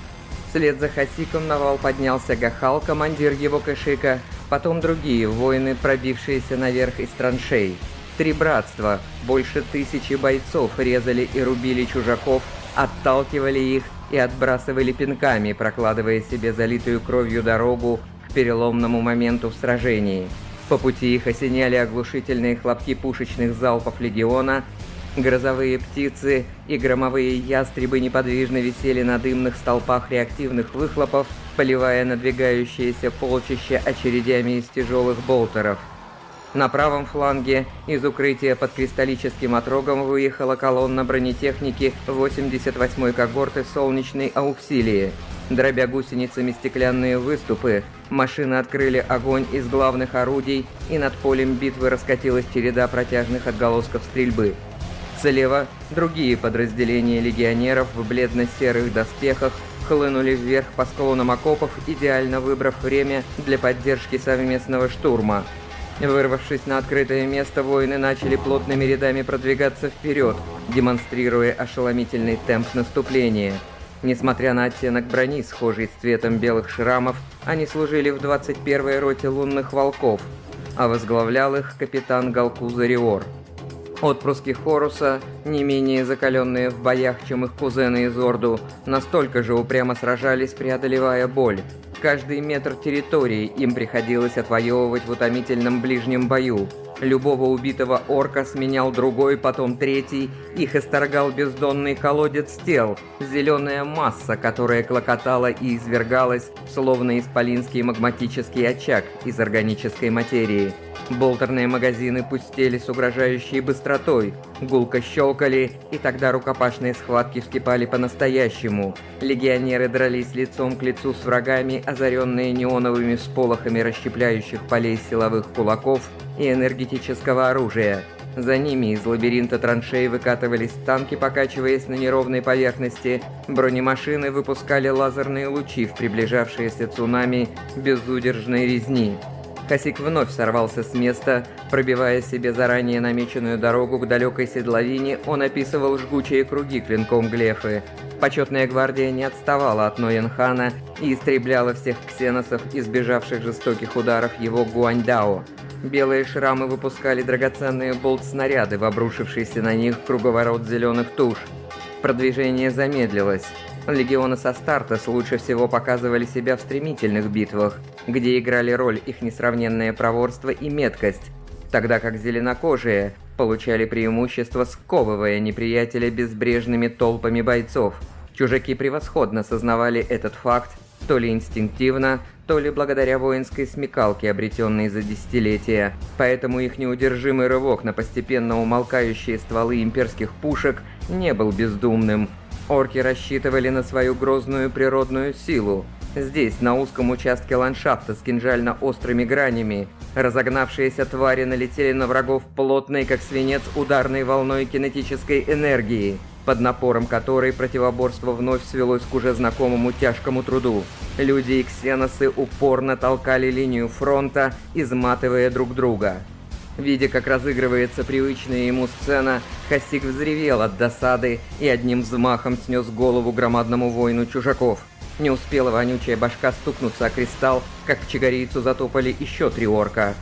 Вслед за Хасиком на вал поднялся Гахал, командир его кэшика, потом другие воины, пробившиеся наверх из траншей. Три братства, больше тысячи бойцов резали и рубили чужаков, отталкивали их и отбрасывали пинками, прокладывая себе залитую кровью дорогу к переломному моменту в сражении. По пути их осеняли оглушительные хлопки пушечных залпов легиона. Грозовые птицы и громовые ястребы неподвижно висели на дымных столпах реактивных выхлопов, поливая надвигающееся полчища очередями из тяжелых болтеров. На правом фланге из укрытия под кристаллическим отрогом выехала колонна бронетехники восемьдесят восьмой когорты солнечной ауксилии. Дробя гусеницами стеклянные выступы, машины открыли огонь из главных орудий, и над полем битвы раскатилась череда протяжных отголосков стрельбы. Слева другие подразделения легионеров в бледно-серых доспехах хлынули вверх по склонам окопов, идеально выбрав время для поддержки совместного штурма. Вырвавшись на открытое место, воины начали плотными рядами продвигаться вперед, демонстрируя ошеломительный темп наступления. Несмотря на оттенок брони, схожий с цветом белых шрамов, они служили в двадцать первой роте лунных волков, а возглавлял их капитан Галкуза Риор. Отпрыски Хоруса, не менее закаленные в боях, чем их кузены из Орду, настолько же упрямо сражались, преодолевая боль. Каждый метр территории им приходилось отвоевывать в утомительном ближнем бою. Любого убитого орка сменял другой, потом третий, их исторгал бездонный колодец тел, зеленая масса, которая клокотала и извергалась, словно исполинский магматический очаг из органической материи. Болтерные магазины пустели с угрожающей быстротой, гулко щелкали, и тогда рукопашные схватки вскипали по-настоящему. Легионеры дрались лицом к лицу с врагами, озаренные неоновыми всполохами расщепляющих полей силовых кулаков и энергетического оружия. За ними из лабиринта траншей выкатывались танки, покачиваясь на неровной поверхности. Бронемашины выпускали лазерные лучи в приближавшиеся цунами безудержной резни. Хасик вновь сорвался с места, пробивая себе заранее намеченную дорогу к далекой седловине, он описывал жгучие круги клинком глефы. Почетная гвардия не отставала от Ноенхана и истребляла всех ксеносов, избежавших жестоких ударов его Гуаньдао. Белые шрамы выпускали драгоценные болт-снаряды в обрушившийся на них круговорот зеленых туш. Продвижение замедлилось. Легионы Астартес лучше всего показывали себя в стремительных битвах, где играли роль их несравненное проворство и меткость, тогда как зеленокожие получали преимущество, сковывая неприятеля безбрежными толпами бойцов. Чужаки превосходно сознавали этот факт, то ли инстинктивно, то ли благодаря воинской смекалке, обретенной за десятилетия. Поэтому их неудержимый рывок на постепенно умолкающие стволы имперских пушек не был бездумным. Орки рассчитывали на свою грозную природную силу. Здесь, на узком участке ландшафта с кинжально-острыми гранями, разогнавшиеся твари налетели на врагов плотной, как свинец, ударной волной кинетической энергии, под напором которой противоборство вновь свелось к уже знакомому тяжкому труду. Люди и ксеносы упорно толкали линию фронта, изматывая друг друга. Видя, как разыгрывается привычная ему сцена, Хасик взревел от досады и одним взмахом снес голову громадному воину чужаков. Не успела вонючая башка стукнуться о кристалл, как к чагарийцу затопали еще три орка.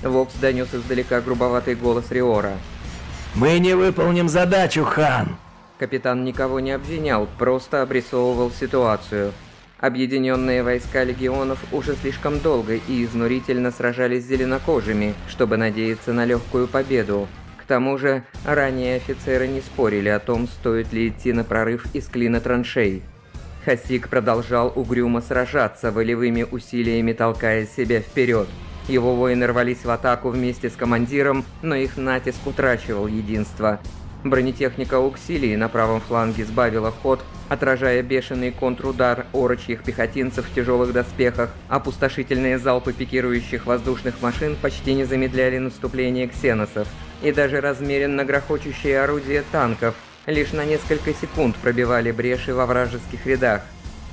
Вокс донес издалека грубоватый голос Риора. «Мы не выполним задачу, хан!» Капитан никого не обвинял, просто обрисовывал ситуацию. Объединенные войска легионов уже слишком долго и изнурительно сражались с зеленокожими, чтобы надеяться на легкую победу. К тому же, ранее офицеры не спорили о том, стоит ли идти на прорыв из клина траншей. Хасик продолжал угрюмо сражаться, волевыми усилиями толкая себя вперед. Его воины рвались в атаку вместе с командиром, но их натиск утрачивал единство. Бронетехника Ауксилии на правом фланге сбавила ход, отражая бешеный контрудар орочьих пехотинцев в тяжелых доспехах. Опустошительные залпы пикирующих воздушных машин почти не замедляли наступление ксеносов. И даже размеренно грохочущие орудия танков лишь на несколько секунд пробивали бреши во вражеских рядах.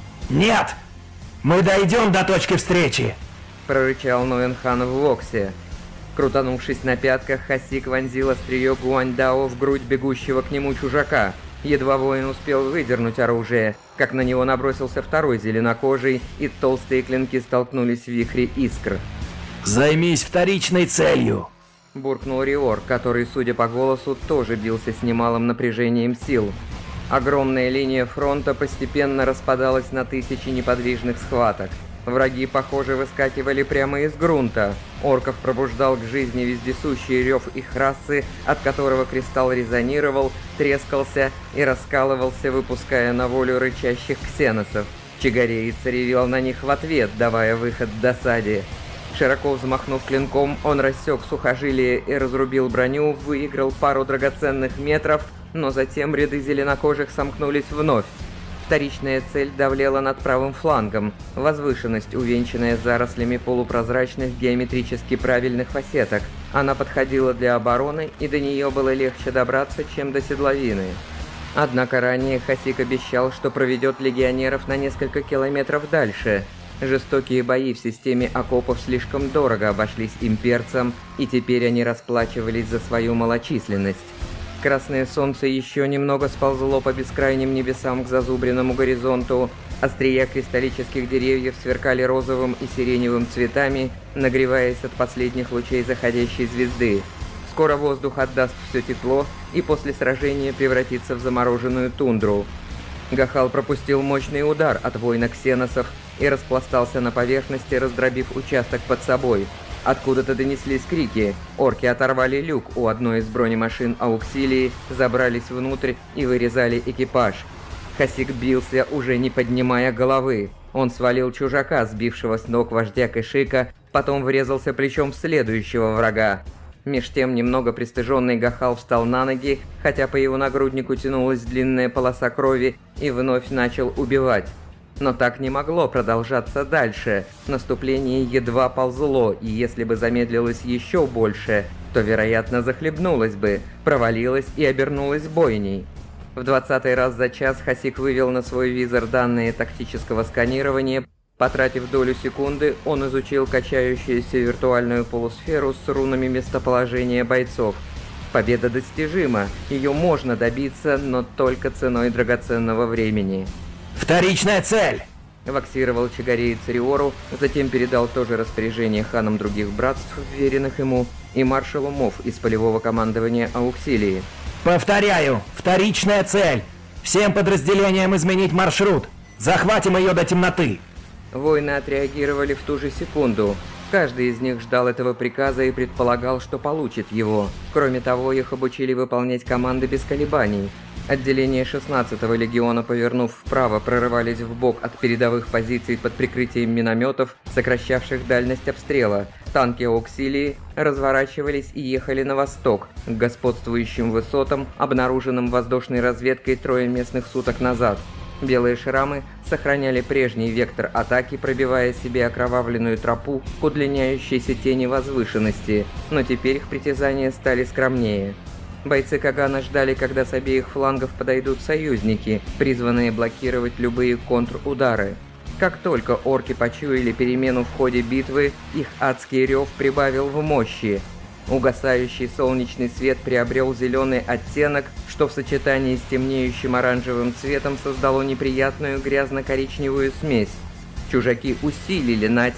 «Нет! Мы дойдем до точки встречи!» — прорычал Ноенхан в Воксе. Крутанувшись на пятках, Хасик вонзил острие Гуаньдао в грудь бегущего к нему чужака. Едва воин успел выдернуть оружие, как на него набросился второй зеленокожий, и толстые клинки столкнулись в вихре искр. «Займись вторичной целью!» — буркнул Риор, который, судя по голосу, тоже бился с немалым напряжением сил. Огромная линия фронта постепенно распадалась на тысячи неподвижных схваток. Враги, похоже, выскакивали прямо из грунта. Орков пробуждал к жизни вездесущий рев их расы, от которого кристалл резонировал, трескался и раскалывался, выпуская на волю рычащих ксеносов. Чигареец ревел на них в ответ, давая выход в досаде. Широко взмахнув клинком, он рассек сухожилие и разрубил броню, выиграл пару драгоценных метров, но затем ряды зеленокожих сомкнулись вновь. Вторичная цель давлела над правым флангом, возвышенность, увенчанная зарослями полупрозрачных геометрически правильных фасеток. Она подходила для обороны, и до нее было легче добраться, чем до седловины. Однако ранее Хасик обещал, что проведет легионеров на несколько километров дальше. Жестокие бои в системе окопов слишком дорого обошлись имперцам, и теперь они расплачивались за свою малочисленность. Красное солнце еще немного сползло по бескрайним небесам к зазубренному горизонту. Острия кристаллических деревьев сверкали розовым и сиреневым цветами, нагреваясь от последних лучей заходящей звезды. Скоро воздух отдаст все тепло и после сражения превратится в замороженную тундру. Гахал пропустил мощный удар от воина ксеносов и распластался на поверхности, раздробив участок под собой. Откуда-то донеслись крики. Орки оторвали люк у одной из бронемашин Ауксилии, забрались внутрь и вырезали экипаж. Хасик бился, уже не поднимая головы. Он свалил чужака, сбившего с ног вождя Кэшика, потом врезался плечом в следующего врага. Меж тем немного пристыженный Гахал встал на ноги, хотя по его нагруднику тянулась длинная полоса крови, и вновь начал убивать. Но так не могло продолжаться дальше. Наступление едва ползло, и если бы замедлилось еще больше, то, вероятно, захлебнулось бы, провалилось и обернулось бойней. В двадцатый раз за час Хасик вывел на свой визор данные тактического сканирования. Потратив долю секунды, он изучил качающуюся виртуальную полусферу с рунами местоположения бойцов. Победа достижима, ее можно добиться, но только ценой драгоценного времени. «Вторичная цель!» — воксировал чигареец Риору, затем передал то же распоряжение ханам других братств, веренных ему, и маршалу Мов из полевого командования Ауксилии. «Повторяю, вторичная цель! Всем подразделениям изменить маршрут! Захватим ее до темноты!» Воины отреагировали в ту же секунду. Каждый из них ждал этого приказа и предполагал, что получит его. Кроме того, их обучили выполнять команды без колебаний. Отделение шестнадцатого легиона, повернув вправо, прорывались вбок от передовых позиций под прикрытием минометов, сокращавших дальность обстрела. Танки Ауксилии разворачивались и ехали на восток, к господствующим высотам, обнаруженным воздушной разведкой трое местных суток назад. Белые шрамы сохраняли прежний вектор атаки, пробивая себе окровавленную тропу к удлиняющейся тени возвышенности, но теперь их притязания стали скромнее. Бойцы Кагана ждали, когда с обеих флангов подойдут союзники, призванные блокировать любые контрудары. Как только орки почуяли перемену в ходе битвы, их адский рев прибавил в мощи. Угасающий солнечный свет приобрел зеленый оттенок, что в сочетании с темнеющим оранжевым цветом создало неприятную грязно-коричневую смесь. Чужаки усилили натиск,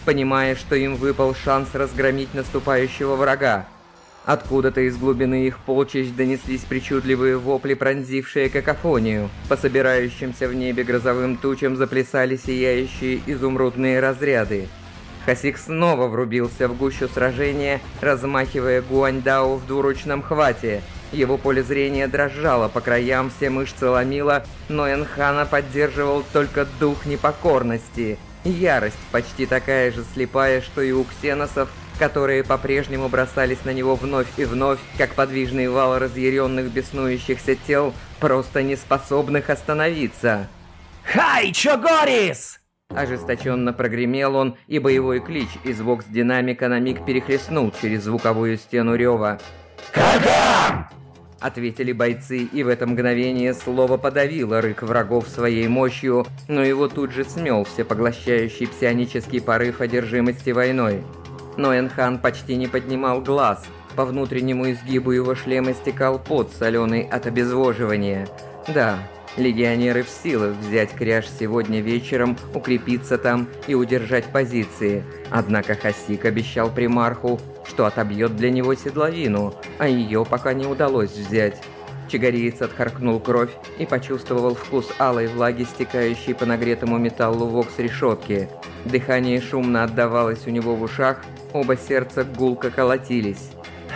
понимая, что им выпал шанс разгромить наступающего врага. Откуда-то из глубины их полчищ донеслись причудливые вопли, пронзившие какофонию. По собирающимся в небе грозовым тучам заплясали сияющие изумрудные разряды. Хасик снова врубился в гущу сражения, размахивая Гуаньдао в двуручном хвате. Его поле зрения дрожало по краям, все мышцы ломило, но Энхана поддерживал только дух непокорности. Ярость почти такая же слепая, что и у ксеносов, которые по-прежнему бросались на него вновь и вновь, как подвижный вал разъяренных беснующихся тел, просто не способных остановиться. «Хай, Чогорис!» Ожесточенно прогремел он, и боевой клич из вокс-динамика на миг перехлестнул через звуковую стену рева. «Каган!» Ответили бойцы, и в это мгновение слово подавило рык врагов своей мощью, но его тут же смел всепоглощающий псионический порыв одержимости войной. Но Энхан почти не поднимал глаз. По внутреннему изгибу его шлема стекал пот, соленый от обезвоживания. Да, легионеры в силах взять Кряж сегодня вечером, укрепиться там и удержать позиции. Однако Хасик обещал примарху, что отобьет для него седловину, а ее пока не удалось взять. Чагариец отхаркнул кровь и почувствовал вкус алой влаги, стекающей по нагретому металлу вокс-решетки. Дыхание шумно отдавалось у него в ушах, оба сердца гулко колотились.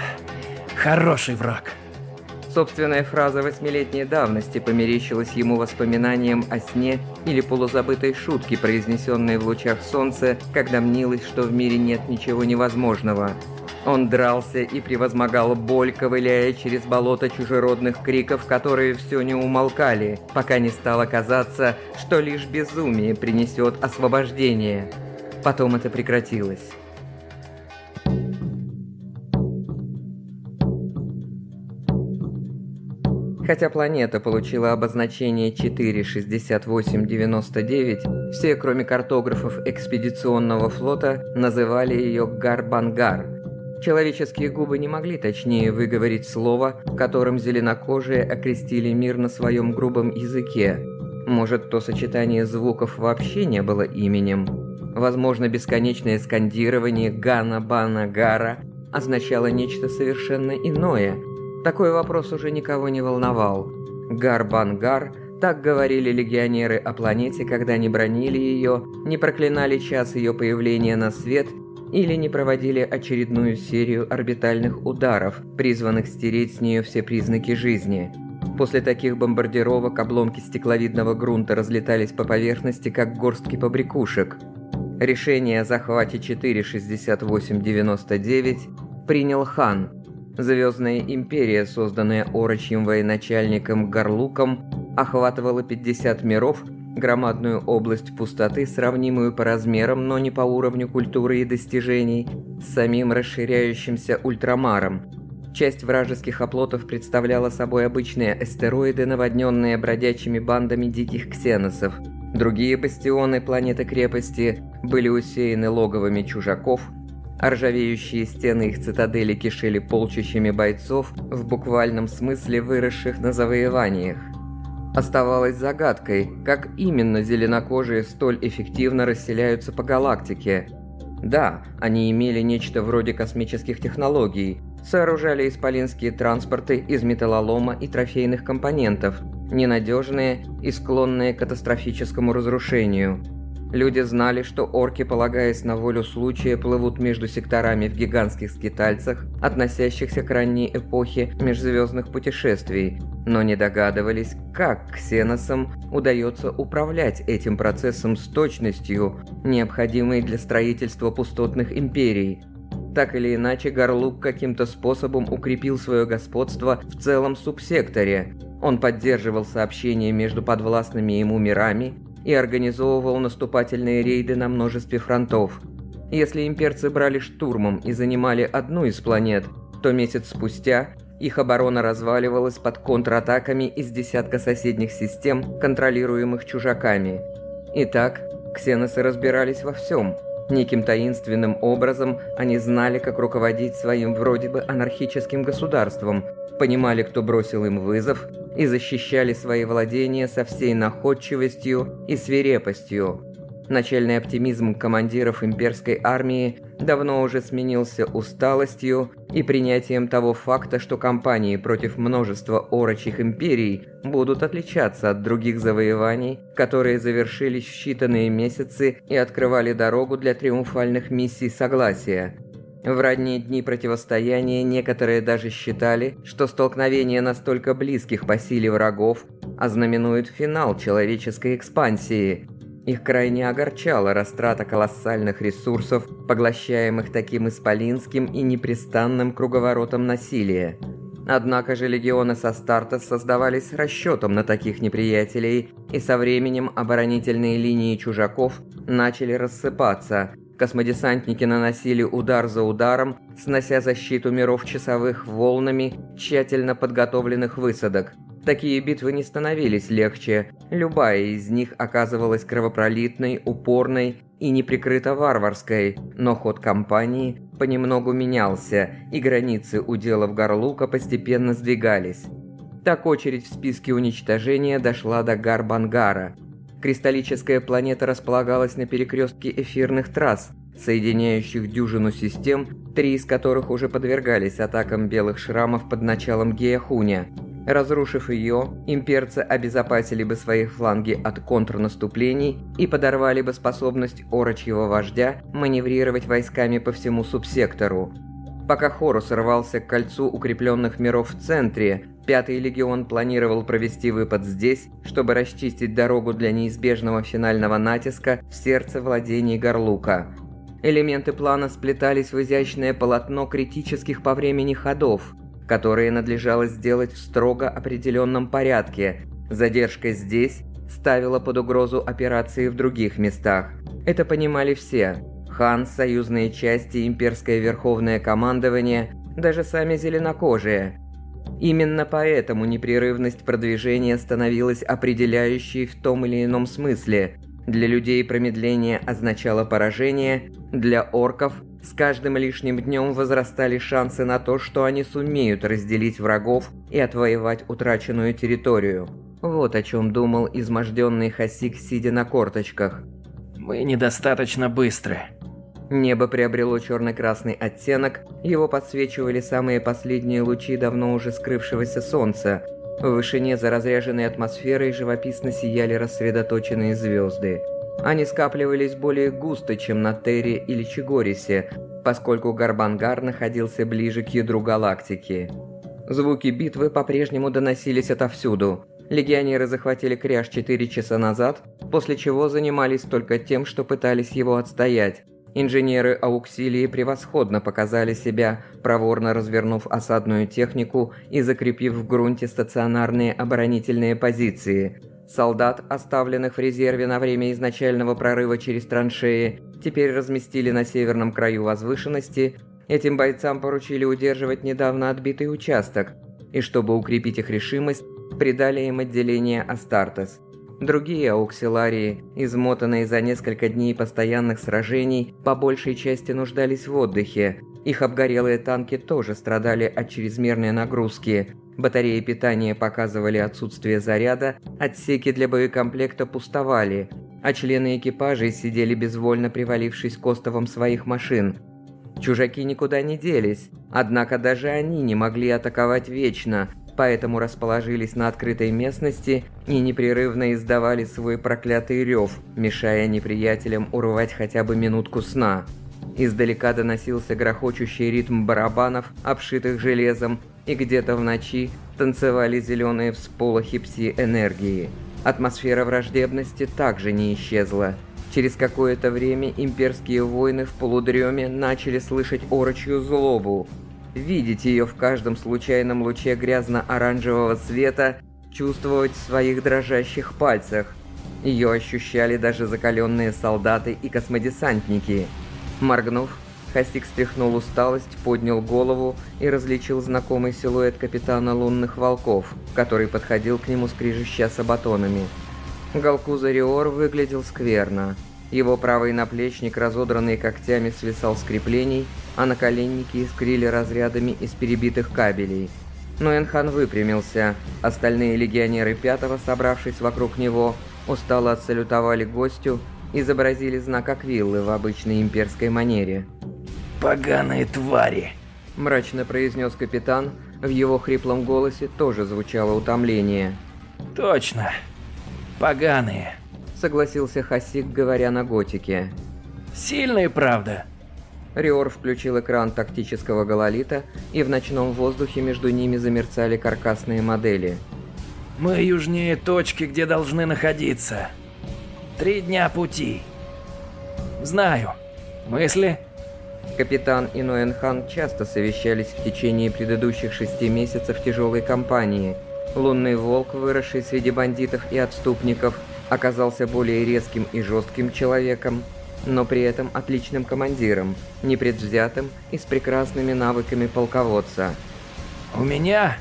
«Хороший враг!» Собственная фраза восьмилетней давности померещилась ему воспоминанием о сне или полузабытой шутке, произнесенной в лучах солнца, когда мнилось, что в мире нет ничего невозможного. Он дрался и превозмогал боль, ковыляя через болото чужеродных криков, которые все не умолкали, пока не стало казаться, что лишь безумие принесет освобождение. Потом это прекратилось. Хотя планета получила обозначение четыре шестьдесят восемь девяносто девять, все, кроме картографов экспедиционного флота, называли ее Гарбангар. Человеческие губы не могли точнее выговорить слово, которым зеленокожие окрестили мир на своем грубом языке. Может, то сочетание звуков вообще не было именем? Возможно, бесконечное скандирование «Гана-Бана-Гара» означало нечто совершенно иное. Такой вопрос уже никого не волновал. Гарбангар, так говорили легионеры о планете, когда не бронили ее, не проклинали час ее появления на свет или не проводили очередную серию орбитальных ударов, призванных стереть с нее все признаки жизни. После таких бомбардировок обломки стекловидного грунта разлетались по поверхности, как горстки побрякушек. Решение о захвате четыре шестьдесят восемь девяносто девять принял хан. Звездная империя, созданная орочьим военачальником Гарлуком, охватывала пятьдесят миров, громадную область пустоты, сравнимую по размерам, но не по уровню культуры и достижений, с самим расширяющимся ультрамаром. Часть вражеских оплотов представляла собой обычные астероиды, наводненные бродячими бандами диких ксеносов. Другие бастионы планеты-крепости были усеяны логовами чужаков, а ржавеющие стены их цитадели кишели полчищами бойцов, в буквальном смысле выросших на завоеваниях. Оставалось загадкой, как именно зеленокожие столь эффективно расселяются по галактике. Да, они имели нечто вроде космических технологий, сооружали исполинские транспорты из металлолома и трофейных компонентов, ненадежные и склонные к катастрофическому разрушению. Люди знали, что орки, полагаясь на волю случая, плывут между секторами в гигантских скитальцах, относящихся к ранней эпохе межзвездных путешествий, но не догадывались, как ксеносам удается управлять этим процессом с точностью, необходимой для строительства пустотных империй. Так или иначе, Гарлук каким-то способом укрепил свое господство в целом субсекторе. Он поддерживал сообщения между подвластными ему мирами и организовывал наступательные рейды на множестве фронтов. Если имперцы брали штурмом и занимали одну из планет, то месяц спустя их оборона разваливалась под контратаками из десятка соседних систем, контролируемых чужаками. Итак, ксеносы разбирались во всем. Неким таинственным образом они знали, как руководить своим вроде бы анархическим государством, понимали, кто бросил им вызов, и защищали свои владения со всей находчивостью и свирепостью. Начальный оптимизм командиров имперской армии давно уже сменился усталостью и принятием того факта, что кампании против множества орочих империй будут отличаться от других завоеваний, которые завершились в считанные месяцы и открывали дорогу для триумфальных миссий согласия. В ранние дни противостояния некоторые даже считали, что столкновение настолько близких по силе врагов ознаменует финал человеческой экспансии. Их крайне огорчала растрата колоссальных ресурсов, поглощаемых таким исполинским и непрестанным круговоротом насилия. Однако же легионы с Астартес создавались с расчетом на таких неприятелей, и со временем оборонительные линии чужаков начали рассыпаться. Космодесантники наносили удар за ударом, снося защиту миров часовых волнами тщательно подготовленных высадок. Такие битвы не становились легче, любая из них оказывалась кровопролитной, упорной и неприкрыто варварской, но ход кампании понемногу менялся, и границы уделов Гарлука постепенно сдвигались. Так очередь в списке уничтожения дошла до Гарбангара. Кристаллическая планета располагалась на перекрестке эфирных трасс, соединяющих дюжину систем, три из которых уже подвергались атакам белых шрамов под началом Геохуня. Разрушив ее, имперцы обезопасили бы свои фланги от контрнаступлений и подорвали бы способность орочьего вождя маневрировать войсками по всему субсектору. Пока Хорус рвался к кольцу укрепленных миров в центре, Пятый легион планировал провести выпад здесь, чтобы расчистить дорогу для неизбежного финального натиска в сердце владений Гарлука. Элементы плана сплетались в изящное полотно критических по времени ходов, которые надлежало сделать в строго определенном порядке. Задержка здесь ставила под угрозу операции в других местах. Это понимали все. Хан, союзные части, имперское верховное командование, даже сами зеленокожие. Именно поэтому непрерывность продвижения становилась определяющей в том или ином смысле. Для людей промедление означало поражение, для орков с каждым лишним днем возрастали шансы на то, что они сумеют разделить врагов и отвоевать утраченную территорию. Вот о чем думал изможденный Хасик, сидя на корточках. «Мы недостаточно быстры». Небо приобрело черно-красный оттенок, его подсвечивали самые последние лучи давно уже скрывшегося солнца. В вышине за разряженной атмосферой живописно сияли рассредоточенные звезды. Они скапливались более густо, чем на Терре или Чигорисе, поскольку Гарбангар находился ближе к ядру галактики. Звуки битвы по-прежнему доносились отовсюду. Легионеры захватили Кряж четыре часа назад, после чего занимались только тем, что пытались его отстоять. Инженеры Ауксилии превосходно показали себя, проворно развернув осадную технику и закрепив в грунте стационарные оборонительные позиции. Солдат, оставленных в резерве на время изначального прорыва через траншеи, теперь разместили на северном краю возвышенности. Этим бойцам поручили удерживать недавно отбитый участок, и чтобы укрепить их решимость, придали им отделение Астартес. Другие ауксиларии, измотанные за несколько дней постоянных сражений, по большей части нуждались в отдыхе. Их обгорелые танки тоже страдали от чрезмерной нагрузки. Батареи питания показывали отсутствие заряда, отсеки для боекомплекта пустовали, а члены экипажей сидели безвольно, привалившись к остовам своих машин. Чужаки никуда не делись, однако даже они не могли атаковать вечно, поэтому расположились на открытой местности и непрерывно издавали свой проклятый рев, мешая неприятелям урвать хотя бы минутку сна. Издалека доносился грохочущий ритм барабанов, обшитых железом, и где-то в ночи танцевали зеленые всполохи пси-энергии. Атмосфера враждебности также не исчезла. Через какое-то время имперские воины в полудреме начали слышать орочью злобу, видеть ее в каждом случайном луче грязно-оранжевого света, чувствовать в своих дрожащих пальцах. Ее ощущали даже закаленные солдаты и космодесантники. Моргнув, Хасик стряхнул усталость, поднял голову и различил знакомый силуэт капитана лунных волков, который подходил к нему, скрежеща сабатонами. Галкуза Риор выглядел скверно. Его правый наплечник, разодранный когтями, свисал с креплений, а наколенники искрили разрядами из перебитых кабелей. Но Энхан выпрямился. Остальные легионеры пятого, собравшись вокруг него, устало отсалютовали гостю изобразили знак Аквиллы в обычной имперской манере. «Поганые твари!» – мрачно произнес капитан, в его хриплом голосе тоже звучало утомление. «Точно, поганые!» – согласился Хасик, говоря на готике. «Сильные, правда?» Риор включил экран тактического гололита, и в ночном воздухе между ними замерцали каркасные модели. «Мы южнее точки, где должны находиться. Три дня пути. Знаю. Мысли?» Капитан и Ноэнхан часто совещались в течение предыдущих шести месяцев тяжелой кампании. Лунный волк, выросший среди бандитов и отступников, оказался более резким и жестким человеком, но при этом отличным командиром, непредвзятым и с прекрасными навыками полководца. «У меня?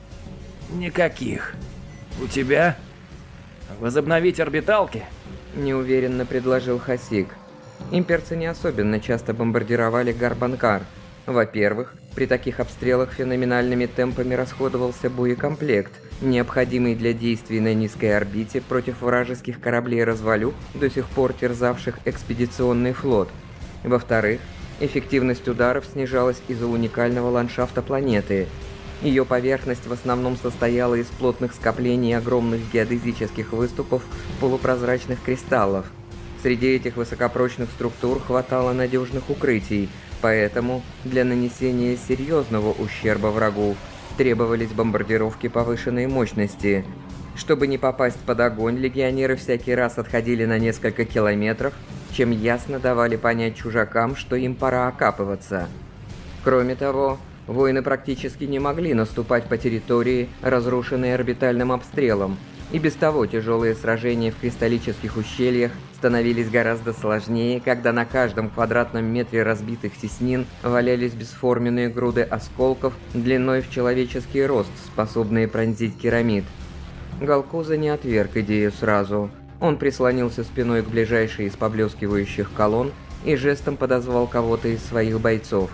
Никаких. У тебя? Возобновить орбиталки?» – неуверенно предложил Хасик. Имперцы не особенно часто бомбардировали Гарбанкар. Во-первых, при таких обстрелах феноменальными темпами расходовался боекомплект, необходимый для действий на низкой орбите против вражеских кораблей-развалюх, до сих пор терзавших экспедиционный флот. Во-вторых, эффективность ударов снижалась из-за уникального ландшафта планеты. Ее поверхность в основном состояла из плотных скоплений огромных геодезических выступов полупрозрачных кристаллов. Среди этих высокопрочных структур хватало надежных укрытий, поэтому для нанесения серьезного ущерба врагу требовались бомбардировки повышенной мощности. Чтобы не попасть под огонь, легионеры всякий раз отходили на несколько километров, чем ясно давали понять чужакам, что им пора окапываться. Кроме того, воины практически не могли наступать по территории, разрушенной орбитальным обстрелом, и без того тяжелые сражения в кристаллических ущельях становились гораздо сложнее, когда на каждом квадратном метре разбитых теснин валялись бесформенные груды осколков длиной в человеческий рост, способные пронзить керамид. Галкуза не отверг идею сразу. Он прислонился спиной к ближайшей из поблескивающих колонн и жестом подозвал кого-то из своих бойцов.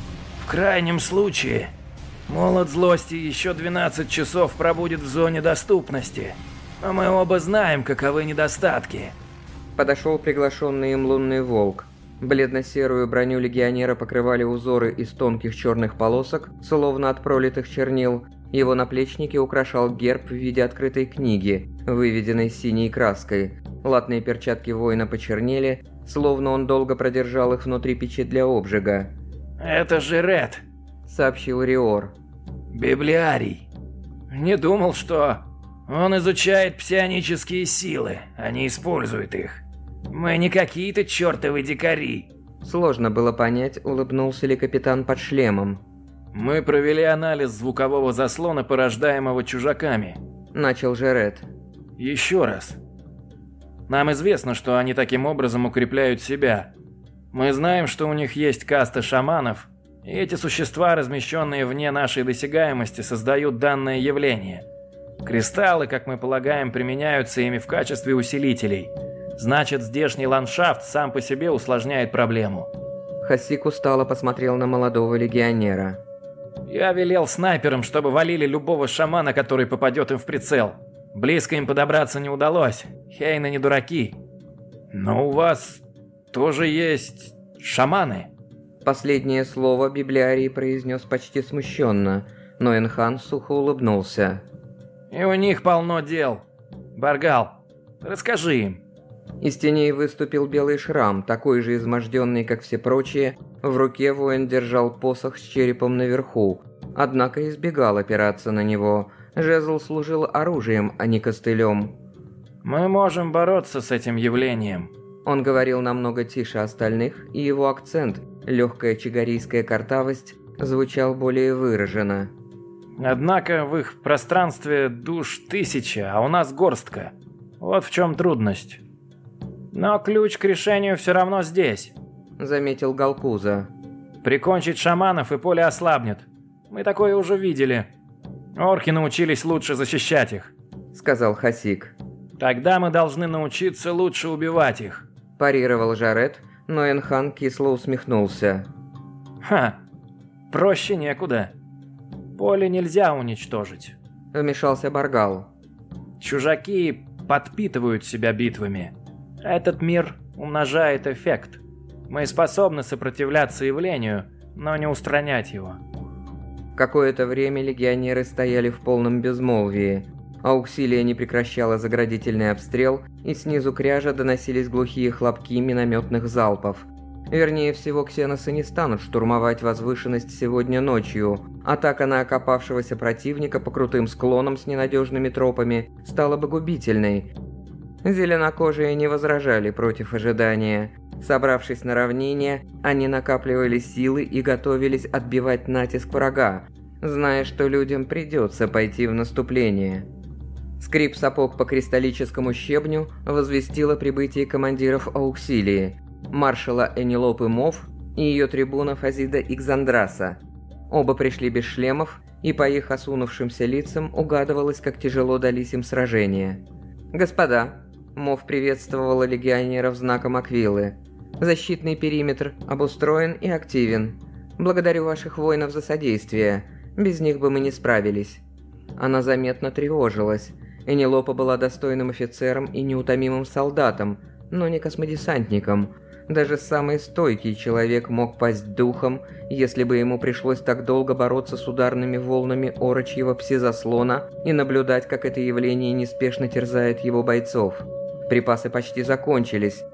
«В крайнем случае, молот злости еще двенадцать часов пробудет в зоне доступности, но мы оба знаем, каковы недостатки». Подошел приглашенный им лунный волк. Бледно-серую броню легионера покрывали узоры из тонких черных полосок, словно от пролитых чернил. Его наплечники украшал герб в виде открытой книги, выведенной синей краской. Латные перчатки воина почернели, словно он долго продержал их внутри печи для обжига. «Это же Ред», — сообщил Риор. «Библиарий. Не думал, что он изучает псионические силы, а не использует их. Мы не какие-то чертовы дикари». Сложно было понять, улыбнулся ли капитан под шлемом. «Мы провели анализ звукового заслона, порождаемого чужаками», — начал Жерет. «Еще раз. Нам известно, что они таким образом укрепляют себя. Мы знаем, что у них есть каста шаманов, и эти существа, размещенные вне нашей досягаемости, создают данное явление. Кристаллы, как мы полагаем, применяются ими в качестве усилителей. Значит, здешний ландшафт сам по себе усложняет проблему». Хасик устало посмотрел на молодого легионера. «Я велел снайперам, чтобы валили любого шамана, который попадет им в прицел. Близко им подобраться не удалось. Хейны не дураки. Но у вас тоже есть шаманы?» Последнее слово библиарий произнес почти смущенно, но Энхан сухо улыбнулся. «И у них полно дел. Баргал, расскажи им». Из теней выступил белый шрам, такой же изможденный, как все прочие. В руке воин держал посох с черепом наверху, однако избегал опираться на него. Жезл служил оружием, а не костылем. «Мы можем бороться с этим явлением». Он говорил намного тише остальных, и его акцент, легкая чигарийская картавость, звучал более выраженно. «Однако в их пространстве душ тысяча, а у нас горстка. Вот в чем трудность. Но ключ к решению все равно здесь», — заметил Галкуза. «Прикончить шаманов, и поле ослабнет. Мы такое уже видели. Орки научились лучше защищать их», — сказал Хасик. «Тогда мы должны научиться лучше убивать их», — парировал Жарет, но Энхан кисло усмехнулся. «Ха, проще некуда. Поле нельзя уничтожить», — вмешался Баргал. «Чужаки подпитывают себя битвами. Этот мир умножает эффект. Мы способны сопротивляться явлению, но не устранять его. Какое-то время легионеры стояли в полном безмолвии. Ауксилия не прекращала заградительный обстрел, и снизу кряжа доносились глухие хлопки минометных залпов. Вернее всего, ксеносы не станут штурмовать возвышенность сегодня ночью. Атака на окопавшегося противника по крутым склонам с ненадежными тропами стала бы губительной. Зеленокожие не возражали против ожидания. Собравшись на равнине, они накапливали силы и готовились отбивать натиск врага, зная, что людям придется пойти в наступление. Скрип сапог по кристаллическому щебню возвестил о прибытии командиров Ауксилии, маршала Энилопы Мов и ее трибуна Фазида Икзандраса. Оба пришли без шлемов, и по их осунувшимся лицам угадывалось, как тяжело дались им сражения. «Господа», — Мов приветствовала легионеров знаком Аквилы, — «защитный периметр обустроен и активен. Благодарю ваших воинов за содействие, без них бы мы не справились». Она заметно тревожилась. Энилопа была достойным офицером и неутомимым солдатом, но не космодесантником. Даже самый стойкий человек мог пасть духом, если бы ему пришлось так долго бороться с ударными волнами орочьего пси-заслона и наблюдать, как это явление неспешно терзает его бойцов. Припасы почти закончились,